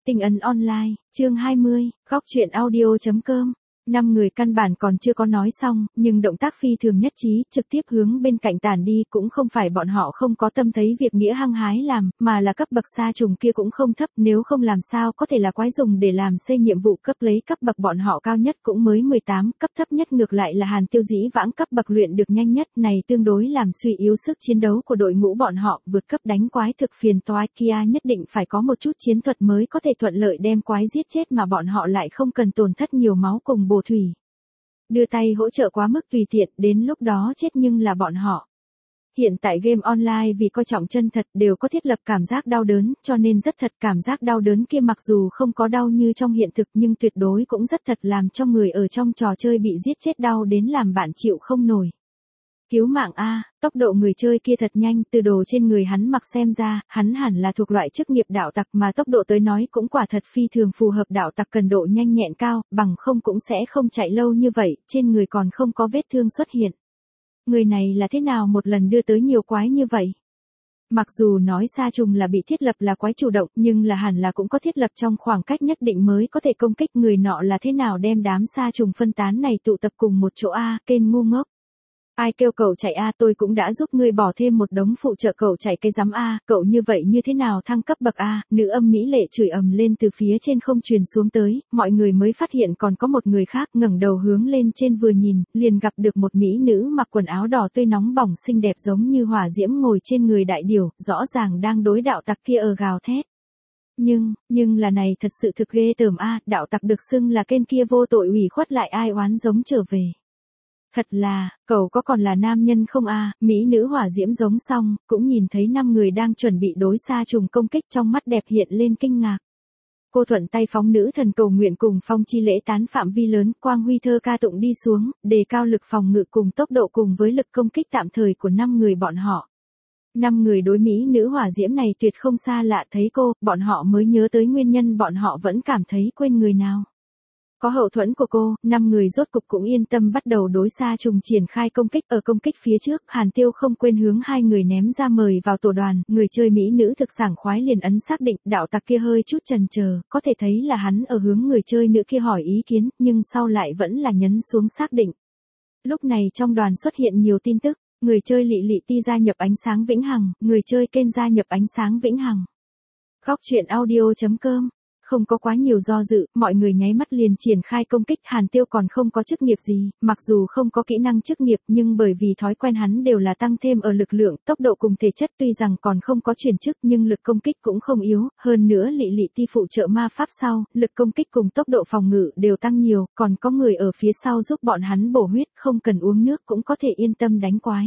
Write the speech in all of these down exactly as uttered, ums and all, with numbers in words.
Tinh ấn online, chương hai mươi, góc truyện audio chấm com. Năm người căn bản còn chưa có nói xong, nhưng động tác phi thường nhất trí, trực tiếp hướng bên cạnh tản đi, cũng không phải bọn họ không có tâm thấy việc nghĩa hăng hái làm, mà là cấp bậc sa trùng kia cũng không thấp, nếu không làm sao có thể là quái dùng để làm xây nhiệm vụ cấp lấy cấp bậc bọn họ cao nhất cũng mới mười tám, cấp thấp nhất ngược lại là Hàn Tiêu dĩ vãng cấp bậc luyện được nhanh nhất, này tương đối làm suy yếu sức chiến đấu của đội ngũ bọn họ, vượt cấp đánh quái thực phiền toái kia nhất định phải có một chút chiến thuật mới có thể thuận lợi đem quái giết chết mà bọn họ lại không cần tổn thất nhiều máu cùng bổ thủy. Đưa tay hỗ trợ quá mức tùy tiện, đến lúc đó chết nhưng là bọn họ. Hiện tại game online vì coi trọng chân thật đều có thiết lập cảm giác đau đớn, cho nên rất thật cảm giác đau đớn kia mặc dù không có đau như trong hiện thực nhưng tuyệt đối cũng rất thật làm cho người ở trong trò chơi bị giết chết đau đến làm bạn chịu không nổi. Cứu mạng A, tốc độ người chơi kia thật nhanh, từ đồ trên người hắn mặc xem ra, hắn hẳn là thuộc loại chức nghiệp đạo tặc mà tốc độ tới nói cũng quả thật phi thường phù hợp đạo tặc cần độ nhanh nhẹn cao, bằng không cũng sẽ không chạy lâu như vậy, trên người còn không có vết thương xuất hiện. Người này là thế nào một lần đưa tới nhiều quái như vậy? Mặc dù nói sa trùng là bị thiết lập là quái chủ động, nhưng là hẳn là cũng có thiết lập trong khoảng cách nhất định mới có thể công kích người nọ là thế nào đem đám sa trùng phân tán này tụ tập cùng một chỗ A, kênh ngu ngốc. Ai kêu cậu chạy A, tôi cũng đã giúp ngươi bỏ thêm một đống phụ trợ cậu chạy cái giám A, cậu như vậy như thế nào thăng cấp bậc A, nữ âm mỹ lệ chửi ầm lên từ phía trên không truyền xuống tới, mọi người mới phát hiện còn có một người khác ngẩng đầu hướng lên trên vừa nhìn, liền gặp được một mỹ nữ mặc quần áo đỏ tươi nóng bỏng xinh đẹp giống như hỏa diễm ngồi trên người đại điểu, rõ ràng đang đối đạo tặc kia ở gào thét. Nhưng, nhưng là này thật sự thực ghê tởm A, đạo tặc được xưng là kênh kia vô tội ủy khuất lại ai oán giống trở về. Thật là, cậu có còn là nam nhân không a? Mỹ nữ hỏa diễm giống xong, cũng nhìn thấy năm người đang chuẩn bị đối sa trùng công kích trong mắt đẹp hiện lên kinh ngạc. Cô thuận tay phóng nữ thần cầu nguyện cùng phong chi lễ tán phạm vi lớn, quang huy thơ ca tụng đi xuống, đề cao lực phòng ngự cùng tốc độ cùng với lực công kích tạm thời của năm người bọn họ. Năm người đối Mỹ nữ hỏa diễm này tuyệt không xa lạ, thấy cô, bọn họ mới nhớ tới nguyên nhân bọn họ vẫn cảm thấy quên người nào. Có hậu thuẫn của cô, năm người rốt cục cũng yên tâm bắt đầu đối sa trùng triển khai công kích. Ở công kích phía trước, Hàn Tiêu không quên hướng hai người ném ra mời vào tổ đoàn, người chơi mỹ nữ thực sảng khoái liền ấn xác định, đạo tặc kia hơi chút chần chờ, có thể thấy là hắn ở hướng người chơi nữ kia hỏi ý kiến, nhưng sau lại vẫn là nhấn xuống xác định. Lúc này trong đoàn xuất hiện nhiều tin tức, người chơi Lị Lị Ti gia nhập ánh sáng vĩnh hằng, người chơi Ken gia nhập ánh sáng vĩnh hằng. Góc truyện audio chấm com. Không có quá nhiều do dự, mọi người nháy mắt liền triển khai công kích. Hàn Tiêu còn không có chức nghiệp gì, mặc dù không có kỹ năng chức nghiệp nhưng bởi vì thói quen hắn đều là tăng thêm ở lực lượng, tốc độ cùng thể chất tuy rằng còn không có chuyển chức nhưng lực công kích cũng không yếu, hơn nữa Lị Lị Ti phụ trợ ma pháp sau, lực công kích cùng tốc độ phòng ngự đều tăng nhiều, còn có người ở phía sau giúp bọn hắn bổ huyết, không cần uống nước cũng có thể yên tâm đánh quái.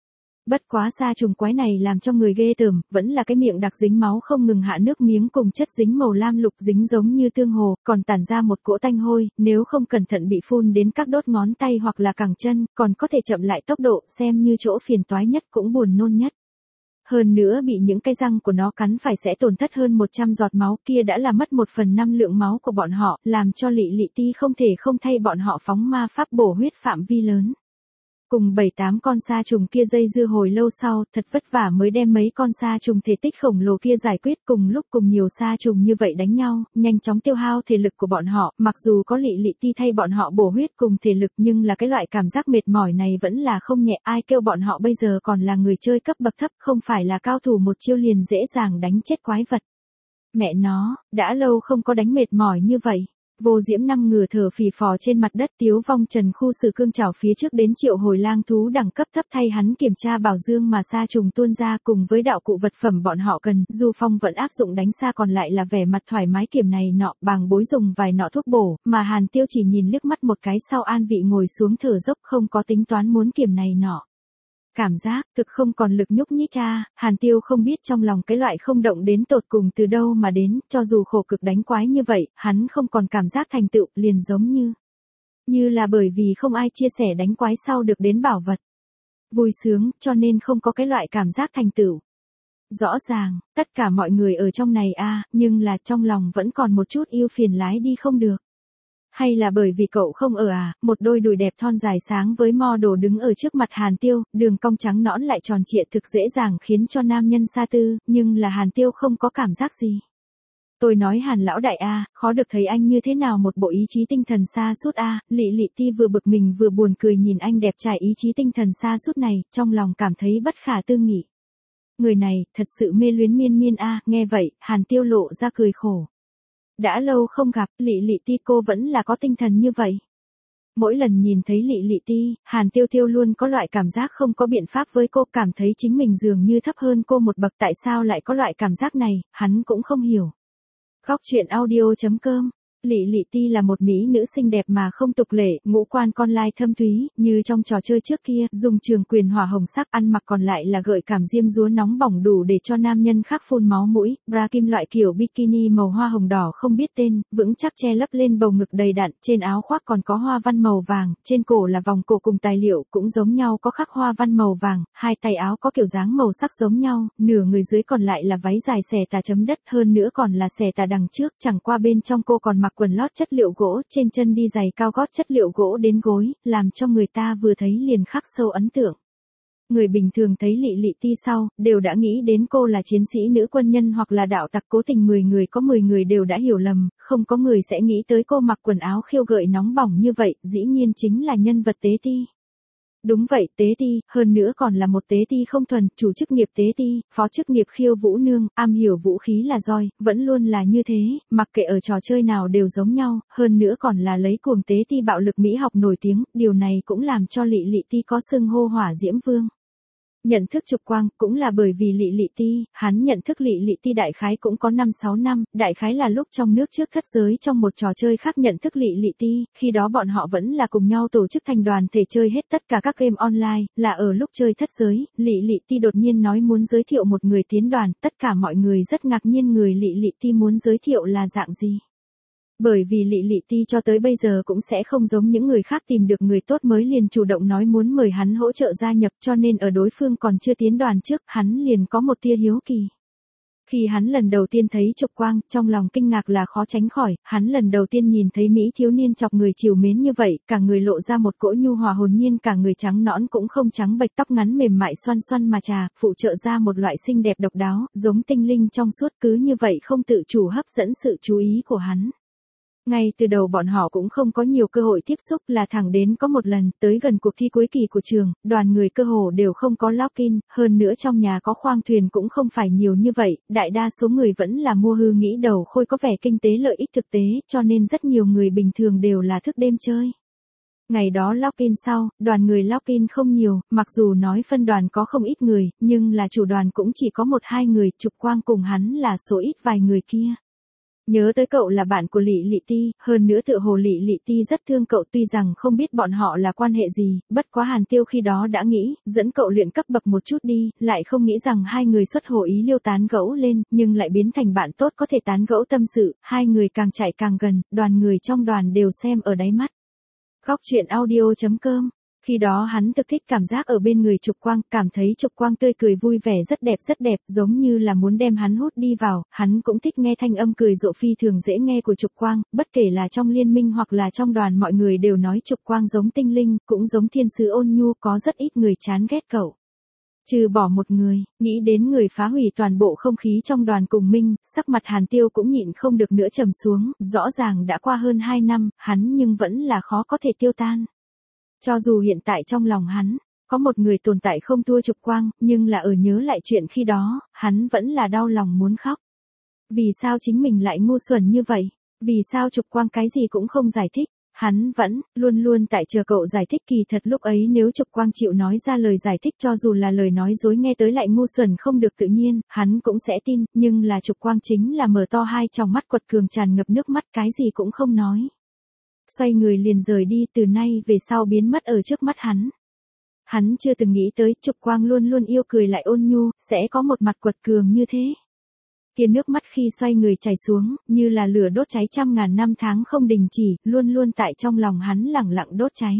Bất quá sa trùng quái này làm cho người ghê tởm, vẫn là cái miệng đặc dính máu không ngừng hạ nước miếng cùng chất dính màu lam lục dính giống như tương hồ, còn tản ra một cỗ tanh hôi, nếu không cẩn thận bị phun đến các đốt ngón tay hoặc là cẳng chân, còn có thể chậm lại tốc độ, xem như chỗ phiền toái nhất cũng buồn nôn nhất. Hơn nữa bị những cái răng của nó cắn phải sẽ tổn thất hơn một trăm giọt máu, kia đã là mất một phần năm lượng máu của bọn họ, làm cho Lị Lị Ti không thể không thay bọn họ phóng ma pháp bổ huyết phạm vi lớn. Cùng bảy tám con sa trùng kia dây dưa hồi lâu sau, thật vất vả mới đem mấy con sa trùng thể tích khổng lồ kia giải quyết. Cùng lúc cùng nhiều sa trùng như vậy đánh nhau, nhanh chóng tiêu hao thể lực của bọn họ, mặc dù có Lị Lị Ti thay bọn họ bổ huyết cùng thể lực nhưng là cái loại cảm giác mệt mỏi này vẫn là không nhẹ. Ai kêu bọn họ bây giờ còn là người chơi cấp bậc thấp, không phải là cao thủ một chiêu liền dễ dàng đánh chết quái vật. Mẹ nó, đã lâu không có đánh mệt mỏi như vậy. Vô diễm năm ngửa thở phì phò trên mặt đất, Tiếu Vong Trần khu sử cương chảo phía trước đến triệu hồi lang thú đẳng cấp thấp thay hắn kiểm tra bảo dương mà sa trùng tuôn ra cùng với đạo cụ vật phẩm bọn họ cần. Du Phong vẫn áp dụng đánh xa còn lại là vẻ mặt thoải mái kiểm này nọ, bàng bối dùng vài nọ thuốc bổ, mà Hàn Tiêu chỉ nhìn liếc mắt một cái sau an vị ngồi xuống thở dốc không có tính toán muốn kiểm này nọ. Cảm giác, thực không còn lực nhúc nhích ra, Hàn Tiêu không biết trong lòng cái loại không động đến tột cùng từ đâu mà đến, cho dù khổ cực đánh quái như vậy, hắn không còn cảm giác thành tựu, liền giống như. Như là bởi vì không ai chia sẻ đánh quái sau được đến bảo vật. Vui sướng, cho nên không có cái loại cảm giác thành tựu. Rõ ràng, tất cả mọi người ở trong này a, nhưng là trong lòng vẫn còn một chút yêu phiền lái đi không được. Hay là bởi vì cậu không ở à, một đôi đùi đẹp thon dài sáng với model đứng ở trước mặt Hàn Tiêu, đường cong trắng nõn lại tròn trịa thực dễ dàng khiến cho nam nhân sa tư, nhưng là Hàn Tiêu không có cảm giác gì. Tôi nói Hàn lão đại a, khó được thấy anh như thế nào một bộ ý chí tinh thần sa sút a, Lị Lị Ti vừa bực mình vừa buồn cười nhìn anh đẹp trai ý chí tinh thần sa sút này, trong lòng cảm thấy bất khả tư nghị. Người này, thật sự mê luyến miên miên a, nghe vậy, Hàn Tiêu lộ ra cười khổ. Đã lâu không gặp, Lị Lị Ti cô vẫn là có tinh thần như vậy. Mỗi lần nhìn thấy Lị Lị Ti, Hàn Tiêu Tiêu luôn có loại cảm giác không có biện pháp với cô, cảm thấy chính mình dường như thấp hơn cô một bậc, tại sao lại có loại cảm giác này, hắn cũng không hiểu. Góc truyện audio chấm com. Lị Lị Ti là một mỹ nữ xinh đẹp mà không tục lệ, ngũ quan con lai thâm thúy, như trong trò chơi trước kia, dùng trường quyền hỏa hồng sắc, ăn mặc còn lại là gợi cảm diêm dúa nóng bỏng đủ để cho nam nhân khác phun máu mũi, bra kim loại kiểu bikini màu hoa hồng đỏ không biết tên, vững chắc che lấp lên bầu ngực đầy đặn, trên áo khoác còn có hoa văn màu vàng, trên cổ là vòng cổ cùng tài liệu cũng giống nhau có khắc hoa văn màu vàng, hai tay áo có kiểu dáng màu sắc giống nhau, nửa người dưới còn lại là váy dài xẻ tà chấm đất, hơn nữa còn là xẻ tà đằng trước, chẳng qua bên trong cô còn mặc quần lót chất liệu gỗ, trên chân đi giày cao gót chất liệu gỗ đến gối, làm cho người ta vừa thấy liền khắc sâu ấn tượng. Người bình thường thấy Lị Lị Ti sau, đều đã nghĩ đến cô là chiến sĩ nữ quân nhân hoặc là đạo tặc, cố tình mười người có mười người đều đã hiểu lầm, không có người sẽ nghĩ tới cô mặc quần áo khiêu gợi nóng bỏng như vậy, dĩ nhiên chính là nhân vật Tế Ti. Đúng vậy, Tế Ti, hơn nữa còn là một Tế Ti không thuần, chủ chức nghiệp Tế Ti, phó chức nghiệp khiêu vũ nương, am hiểu vũ khí là roi, vẫn luôn là như thế, mặc kệ ở trò chơi nào đều giống nhau, hơn nữa còn là lấy cuồng Tế Ti bạo lực mỹ học nổi tiếng, điều này cũng làm cho Lị Lị Ti có xưng hô hỏa diễm vương. Nhận thức Trục Quang, cũng là bởi vì Lị Lị Ti, hắn nhận thức Lị Lị Ti đại khái cũng có năm sáu năm, đại khái là lúc trong nước trước thất giới trong một trò chơi khác nhận thức Lị Lị Ti, khi đó bọn họ vẫn là cùng nhau tổ chức thành đoàn thể chơi hết tất cả các game online, là ở lúc chơi thất giới, Lị Lị Ti đột nhiên nói muốn giới thiệu một người tiến đoàn, tất cả mọi người rất ngạc nhiên người Lị Lị Ti muốn giới thiệu là dạng gì. Bởi vì Lị Lị Ti cho tới bây giờ cũng sẽ không giống những người khác tìm được người tốt mới liền chủ động nói muốn mời hắn hỗ trợ gia nhập, cho nên ở đối phương còn chưa tiến đoàn trước, hắn liền có một tia hiếu kỳ. Khi hắn lần đầu tiên thấy Trục Quang, trong lòng kinh ngạc là khó tránh khỏi, hắn lần đầu tiên nhìn thấy mỹ thiếu niên chọc người trìu mến như vậy, cả người lộ ra một cỗ nhu hòa hồn nhiên, cả người trắng nõn cũng không trắng bệch, tóc ngắn mềm mại xoăn xoăn mà trà, phụ trợ ra một loại xinh đẹp độc đáo, giống tinh linh trong suốt, cứ như vậy không tự chủ hấp dẫn sự chú ý của hắn. Ngay từ đầu bọn họ cũng không có nhiều cơ hội tiếp xúc, là thẳng đến có một lần, tới gần cuộc thi cuối kỳ của trường, đoàn người cơ hồ đều không có login, hơn nữa trong nhà có khoang thuyền cũng không phải nhiều như vậy, đại đa số người vẫn là mua hư nghĩ đầu khôi có vẻ kinh tế lợi ích thực tế, cho nên rất nhiều người bình thường đều là thức đêm chơi. Ngày đó login sau, đoàn người login không nhiều, mặc dù nói phân đoàn có không ít người, nhưng là chủ đoàn cũng chỉ có một hai người, Trục Quang cùng hắn là số ít vài người kia. Nhớ tới cậu là bạn của Lị Lị Ti, hơn nữa tựa hồ Lị Lị Ti rất thương cậu, tuy rằng không biết bọn họ là quan hệ gì, bất quá Hàn Tiêu khi đó đã nghĩ, dẫn cậu luyện cấp bậc một chút đi, lại không nghĩ rằng hai người xuất hồ ý liêu tán gẫu lên, nhưng lại biến thành bạn tốt có thể tán gẫu tâm sự, hai người càng chạy càng gần, đoàn người trong đoàn đều xem ở đáy mắt. Góc truyện audio chấm com. Khi đó hắn thực thích cảm giác ở bên người Trục Quang, cảm thấy Trục Quang tươi cười vui vẻ rất đẹp rất đẹp, giống như là muốn đem hắn hút đi vào, hắn cũng thích nghe thanh âm cười rộ phi thường dễ nghe của Trục Quang, bất kể là trong liên minh hoặc là trong đoàn mọi người đều nói Trục Quang giống tinh linh, cũng giống thiên sứ ôn nhu, có rất ít người chán ghét cậu. Trừ bỏ một người, nghĩ đến người phá hủy toàn bộ không khí trong đoàn cùng minh, sắc mặt Hàn Tiêu cũng nhịn không được nữa trầm xuống, rõ ràng đã qua hơn hai năm, hắn nhưng vẫn là khó có thể tiêu tan. Cho dù hiện tại trong lòng hắn, có một người tồn tại không thua Trục Quang, nhưng là ở nhớ lại chuyện khi đó, hắn vẫn là đau lòng muốn khóc. Vì sao chính mình lại ngu xuẩn như vậy? Vì sao Trục Quang cái gì cũng không giải thích? Hắn vẫn, luôn luôn tại chờ cậu giải thích, kỳ thật lúc ấy nếu Trục Quang chịu nói ra lời giải thích cho dù là lời nói dối nghe tới lại ngu xuẩn không được tự nhiên, hắn cũng sẽ tin, nhưng là Trục Quang chính là mở to hai tròng mắt quật cường tràn ngập nước mắt cái gì cũng không nói. Xoay người liền rời đi, từ nay về sau biến mất ở trước mắt hắn. Hắn chưa từng nghĩ tới Trục Quang luôn luôn yêu cười lại ôn nhu, sẽ có một mặt quật cường như thế. Kia nước mắt khi xoay người chảy xuống, như là lửa đốt cháy trăm ngàn năm tháng không đình chỉ, luôn luôn tại trong lòng hắn lẳng lặng đốt cháy.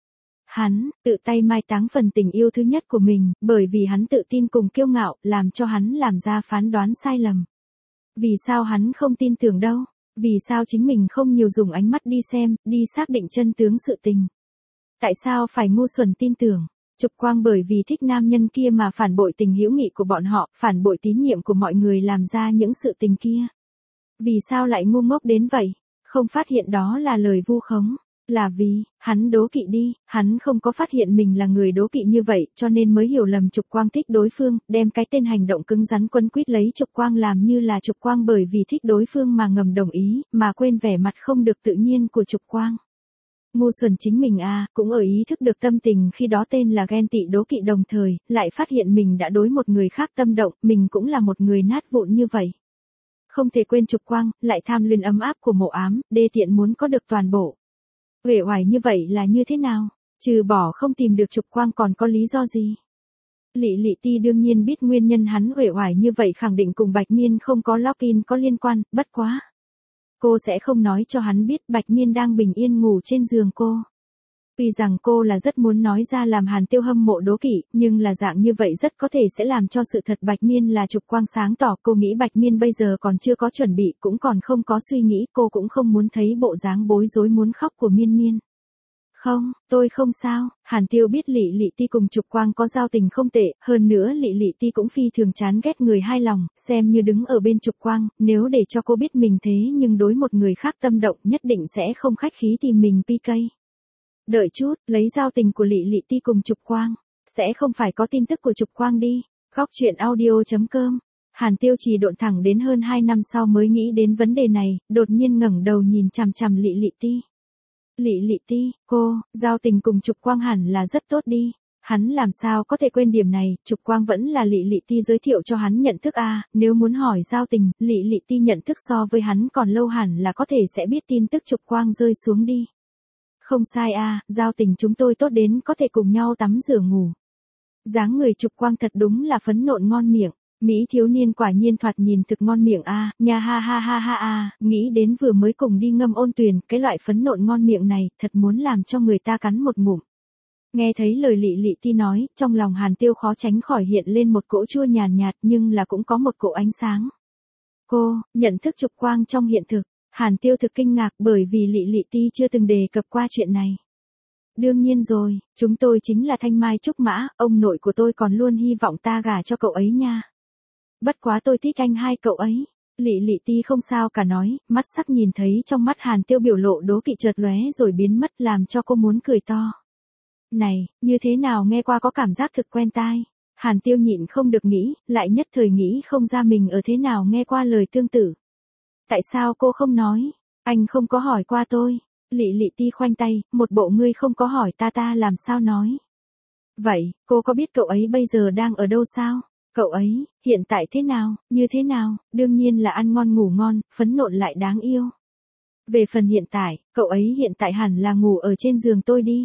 Hắn, tự tay mai táng phần tình yêu thứ nhất của mình, bởi vì hắn tự tin cùng kiêu ngạo, làm cho hắn làm ra phán đoán sai lầm. Vì sao hắn không tin tưởng đâu? Vì sao chính mình không nhiều dùng ánh mắt đi xem, đi xác định chân tướng sự tình? Tại sao phải ngu xuẩn tin tưởng? Trục Quang bởi vì thích nam nhân kia mà phản bội tình hữu nghị của bọn họ, phản bội tín nhiệm của mọi người làm ra những sự tình kia. Vì sao lại ngu ngốc đến vậy? Không phát hiện đó là lời vu khống. Là vì, hắn đố kỵ đi, hắn không có phát hiện mình là người đố kỵ như vậy, cho nên mới hiểu lầm Trục Quang thích đối phương, đem cái tên hành động cứng rắn quấn quýt lấy Trục Quang làm như là Trục Quang bởi vì thích đối phương mà ngầm đồng ý, mà quên vẻ mặt không được tự nhiên của Trục Quang. Ngu xuẩn chính mình à, cũng ở ý thức được tâm tình khi đó tên là ghen tị đố kỵ đồng thời, lại phát hiện mình đã đối một người khác tâm động, mình cũng là một người nát vụn như vậy. Không thể quên Trục Quang, lại tham luyến ấm áp của Mộ Ám, đê tiện muốn có được toàn bộ. Uể oải như vậy là như thế nào? Trừ bỏ không tìm được Trục Quang còn có lý do gì? Lị Lị Ti đương nhiên biết nguyên nhân hắn uể oải như vậy khẳng định cùng Bạch Miên không có login có liên quan, bất quá. Cô sẽ không nói cho hắn biết Bạch Miên đang bình yên ngủ trên giường cô. Tuy rằng cô là rất muốn nói ra làm Hàn Tiêu hâm mộ đố kỵ, nhưng là dạng như vậy rất có thể sẽ làm cho sự thật Bạch Miên là Trục Quang sáng tỏ. Cô nghĩ Bạch Miên bây giờ còn chưa có chuẩn bị, cũng còn không có suy nghĩ, cô cũng không muốn thấy bộ dáng bối rối muốn khóc của Miên Miên. Không, tôi không sao, Hàn Tiêu biết Lị Lị Ti cùng Trục Quang có giao tình không tệ, hơn nữa Lị Lị Ti cũng phi thường chán ghét người hai lòng, xem như đứng ở bên Trục Quang, nếu để cho cô biết mình thế nhưng đối một người khác tâm động nhất định sẽ không khách khí tìm mình pê ca. Đợi chút, lấy giao tình của Lị Lị Ti cùng Trục Quang, sẽ không phải có tin tức của Trục Quang đi. Góc truyện audio chấm com. Hàn Tiêu chỉ độn thẳng đến hơn hai năm sau mới nghĩ đến vấn đề này, đột nhiên ngẩng đầu nhìn chằm chằm Lị Lị Ti. Lị Lị Ti, cô, giao tình cùng Trục Quang hẳn là rất tốt đi. Hắn làm sao có thể quên điểm này, Trục Quang vẫn là Lị Lị Ti giới thiệu cho hắn nhận thức a, nếu muốn hỏi giao tình, Lị Lị Ti nhận thức so với hắn còn lâu hẳn là có thể sẽ biết tin tức Trục Quang rơi xuống đi. Không sai a, giao tình chúng tôi tốt đến có thể cùng nhau tắm rửa ngủ. Dáng người Trục Quang thật đúng là phấn nộn ngon miệng, Mỹ thiếu niên quả nhiên thoạt nhìn thực ngon miệng a, nha ha ha ha ha a, nghĩ đến vừa mới cùng đi ngâm ôn tuyền, cái loại phấn nộn ngon miệng này, thật muốn làm cho người ta cắn một ngụm. Nghe thấy lời Lị Lị Ti nói, trong lòng Hàn Tiêu khó tránh khỏi hiện lên một cỗ chua nhàn nhạt, nhưng là cũng có một cỗ ánh sáng. Cô, nhận thức Trục Quang trong hiện thực. Hàn Tiêu thực kinh ngạc bởi vì Lị Lị Ti chưa từng đề cập qua chuyện này. Đương nhiên rồi, chúng tôi chính là Thanh Mai Trúc Mã, ông nội của tôi còn luôn hy vọng ta gả cho cậu ấy nha. Bất quá tôi thích anh hai cậu ấy. Lị Lị Ti không sao cả nói, mắt sắc nhìn thấy trong mắt Hàn Tiêu biểu lộ đố kỵ chợt lóe rồi biến mất làm cho cô muốn cười to. Này, như thế nào nghe qua có cảm giác thực quen tai. Hàn Tiêu nhịn không được nghĩ, lại nhất thời nghĩ không ra mình ở thế nào nghe qua lời tương tự. Tại sao cô không nói? Anh không có hỏi qua tôi. Lị Lị Ti khoanh tay, một bộ ngươi không có hỏi ta ta làm sao nói. Vậy, cô có biết cậu ấy bây giờ đang ở đâu sao? Cậu ấy, hiện tại thế nào, như thế nào, đương nhiên là ăn ngon ngủ ngon, phấn nộn lại đáng yêu. Về phần hiện tại, cậu ấy hiện tại hẳn là ngủ ở trên giường tôi đi.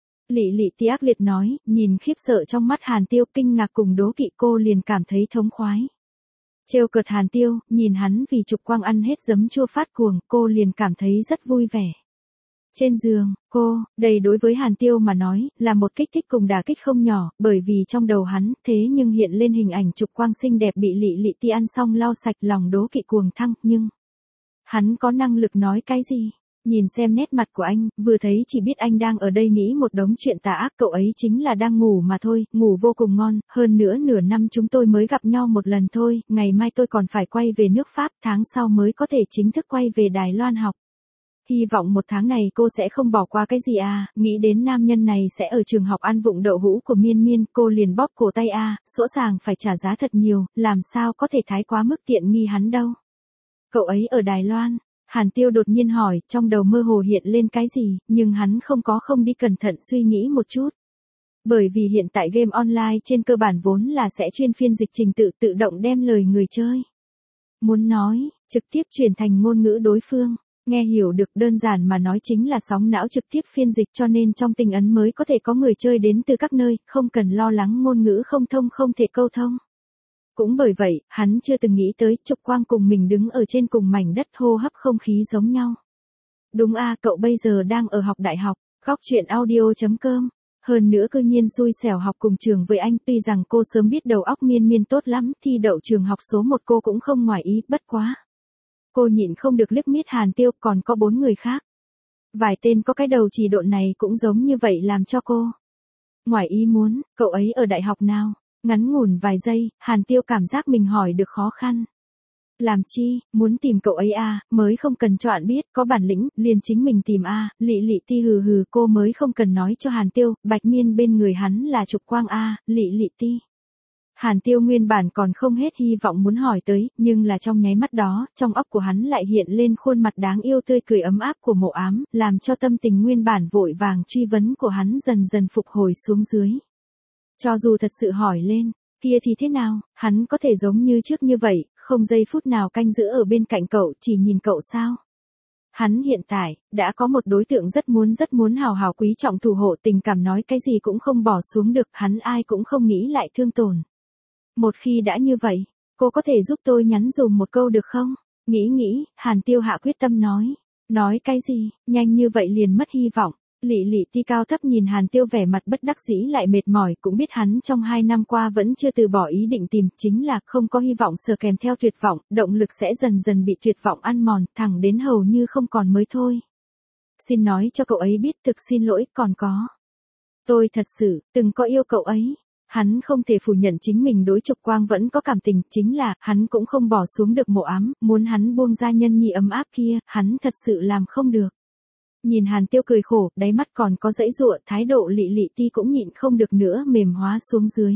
Lị Lị Ti ác liệt nói, nhìn khiếp sợ trong mắt Hàn Tiêu kinh ngạc cùng đố kỵ cô liền cảm thấy thống khoái. Trêu cợt Hàn Tiêu, nhìn hắn vì Trục Quang ăn hết giấm chua phát cuồng, cô liền cảm thấy rất vui vẻ. Trên giường, cô, đây đối với Hàn Tiêu mà nói, là một kích thích cùng đả kích không nhỏ, bởi vì trong đầu hắn, thế nhưng hiện lên hình ảnh Trục Quang xinh đẹp bị Lị Lị Ti ăn xong lau sạch lòng đố kỵ cuồng thăng, nhưng hắn có năng lực nói cái gì? Nhìn xem nét mặt của anh, vừa thấy chỉ biết anh đang ở đây nghĩ một đống chuyện tà ác, cậu ấy chính là đang ngủ mà thôi, ngủ vô cùng ngon, hơn nữa nửa năm chúng tôi mới gặp nhau một lần thôi, ngày mai tôi còn phải quay về nước Pháp, tháng sau mới có thể chính thức quay về Đài Loan học. Hy vọng một tháng này cô sẽ không bỏ qua cái gì à, nghĩ đến nam nhân này sẽ ở trường học ăn vụng đậu hũ của Miên Miên, cô liền bóp cổ tay a, sỗ sàng phải trả giá thật nhiều, làm sao có thể thái quá mức tiện nghi hắn đâu. Cậu ấy ở Đài Loan. Hàn Tiêu đột nhiên hỏi, trong đầu mơ hồ hiện lên cái gì, nhưng hắn không có không đi cẩn thận suy nghĩ một chút. Bởi vì hiện tại game online trên cơ bản vốn là sẽ chuyên phiên dịch trình tự tự động đem lời người chơi muốn nói, trực tiếp chuyển thành ngôn ngữ đối phương. Nghe hiểu được đơn giản mà nói chính là sóng não trực tiếp phiên dịch cho nên trong tình ấn mới có thể có người chơi đến từ các nơi, không cần lo lắng ngôn ngữ không thông không thể câu thông. Cũng bởi vậy, hắn chưa từng nghĩ tới Trục Quang cùng mình đứng ở trên cùng mảnh đất hô hấp không khí giống nhau. Đúng a, cậu bây giờ đang ở học đại học, góc truyện audio chấm com. Hơn nữa cư nhiên xui xẻo học cùng trường với anh, tuy rằng cô sớm biết đầu óc Miên Miên tốt lắm, thi đậu trường học số một cô cũng không ngoài ý, bất quá. Cô nhịn không được liếc miết Hàn Tiêu, còn có bốn người khác. Vài tên có cái đầu chỉ độn này cũng giống như vậy làm cho cô ngoài ý muốn, cậu ấy ở đại học nào? Ngắn ngủn vài giây, Hàn Tiêu cảm giác mình hỏi được khó khăn. Làm chi, muốn tìm cậu ấy à, mới không cần cho bạn biết, có bản lĩnh, liền chính mình tìm a. Lị Lị Ti hừ hừ, cô mới không cần nói cho Hàn Tiêu, Bạch Miên bên người hắn là Trục Quang a. Lị Lị Ti. Hàn Tiêu nguyên bản còn không hết hy vọng muốn hỏi tới, nhưng là trong nháy mắt đó, trong óc của hắn lại hiện lên khuôn mặt đáng yêu tươi cười ấm áp của Mộ Ám, làm cho tâm tình nguyên bản vội vàng truy vấn của hắn dần dần phục hồi xuống dưới. Cho dù thật sự hỏi lên, kia thì thế nào, hắn có thể giống như trước như vậy, không giây phút nào canh giữ ở bên cạnh cậu, chỉ nhìn cậu sao? Hắn hiện tại, đã có một đối tượng rất muốn rất muốn hào hào quý trọng thủ hộ, tình cảm nói cái gì cũng không bỏ xuống được, hắn ai cũng không nghĩ lại thương tổn. Một khi đã như vậy, cô có thể giúp tôi nhắn dùm một câu được không? Nghĩ nghĩ, Hàn Tiêu hạ quyết tâm nói. Nói cái gì, nhanh như vậy liền mất hy vọng. Lị Lị Ti cao thấp nhìn Hàn Tiêu vẻ mặt bất đắc dĩ lại mệt mỏi, cũng biết hắn trong hai năm qua vẫn chưa từ bỏ ý định tìm, chính là không có hy vọng sờ kèm theo tuyệt vọng, động lực sẽ dần dần bị tuyệt vọng ăn mòn, thẳng đến hầu như không còn mới thôi. Xin nói cho cậu ấy biết, thực xin lỗi, còn có. Tôi thật sự, từng có yêu cậu ấy. Hắn không thể phủ nhận chính mình đối Trục Quang vẫn có cảm tình, chính là, hắn cũng không bỏ xuống được Mộ Ám, muốn hắn buông ra nhân nhi ấm áp kia, hắn thật sự làm không được. Nhìn Hàn Tiêu cười khổ, đáy mắt còn có dãy dụa, thái độ Lị Lị Ti cũng nhịn không được nữa mềm hóa xuống dưới.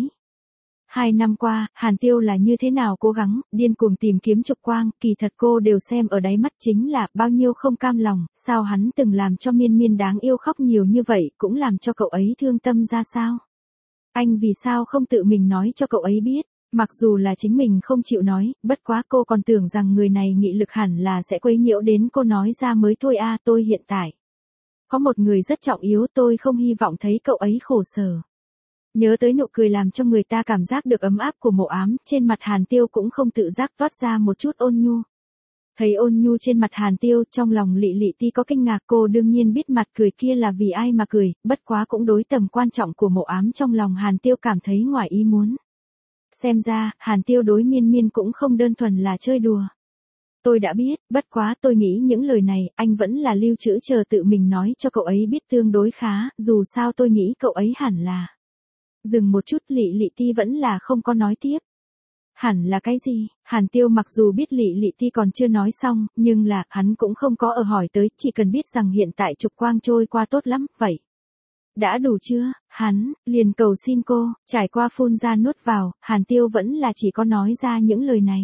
Hai năm qua, Hàn Tiêu là như thế nào cố gắng, điên cuồng tìm kiếm Trục Quang, kỳ thật cô đều xem ở đáy mắt, chính là, bao nhiêu không cam lòng, sao hắn từng làm cho Miên Miên đáng yêu khóc nhiều như vậy, cũng làm cho cậu ấy thương tâm ra sao. Anh vì sao không tự mình nói cho cậu ấy biết, mặc dù là chính mình không chịu nói, bất quá cô còn tưởng rằng người này nghị lực hẳn là sẽ quấy nhiễu đến cô nói ra mới thôi a. Tôi hiện tại có một người rất trọng yếu, tôi không hy vọng thấy cậu ấy khổ sở. Nhớ tới nụ cười làm cho người ta cảm giác được ấm áp của Mộ Ám, trên mặt Hàn Tiêu cũng không tự giác toát ra một chút ôn nhu. Thấy ôn nhu trên mặt Hàn Tiêu, trong lòng Lị Lị Ti có kinh ngạc, cô đương nhiên biết mặt cười kia là vì ai mà cười, bất quá cũng đối tầm quan trọng của Mộ Ám trong lòng Hàn Tiêu cảm thấy ngoài ý muốn. Xem ra, Hàn Tiêu đối Miên Miên cũng không đơn thuần là chơi đùa. Tôi đã biết, bất quá tôi nghĩ những lời này, anh vẫn là lưu trữ chờ tự mình nói cho cậu ấy biết tương đối khá, dù sao tôi nghĩ cậu ấy hẳn là. Dừng một chút, Lị Lị Ti vẫn là không có nói tiếp. Hẳn là cái gì? Hàn Tiêu mặc dù biết Lị Lị Ti còn chưa nói xong, nhưng là, hắn cũng không có ở hỏi tới, chỉ cần biết rằng hiện tại Trục Quang trôi qua tốt lắm, vậy. Đã đủ chưa? Hắn, liền cầu xin cô, trải qua phun ra nuốt vào, Hàn Tiêu vẫn là chỉ có nói ra những lời này.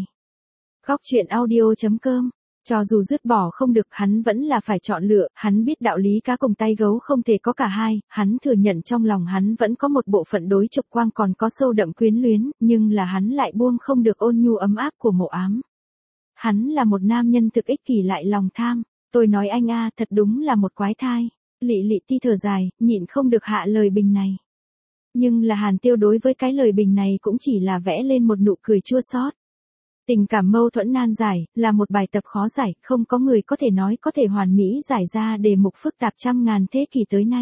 Góc truyện audio chấm com. Cho dù dứt bỏ không được, hắn vẫn là phải chọn lựa, hắn biết đạo lý cá cùng tay gấu không thể có cả hai, hắn thừa nhận trong lòng hắn vẫn có một bộ phận đối Trục Quang còn có sâu đậm quyến luyến, nhưng là hắn lại buông không được ôn nhu ấm áp của Mộ Ám. Hắn là một nam nhân thực ích kỷ lại lòng tham, tôi nói anh a, thật đúng là một quái thai. Lị Lị Ti thở dài, nhịn không được hạ lời bình này. Nhưng là Hàn Tiêu đối với cái lời bình này cũng chỉ là vẽ lên một nụ cười chua xót. Tình cảm mâu thuẫn nan giải, là một bài tập khó giải, không có người có thể nói có thể hoàn mỹ giải ra đề mục phức tạp trăm ngàn thế kỷ tới nay.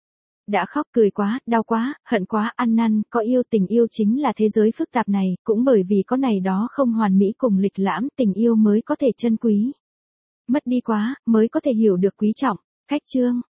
Đã khóc cười quá, đau quá, hận quá, ăn năn, có yêu, tình yêu chính là thế giới phức tạp này, cũng bởi vì có này đó không hoàn mỹ cùng lịch lãm, tình yêu mới có thể trân quý. Mất đi quá, mới có thể hiểu được quý trọng. Cách chương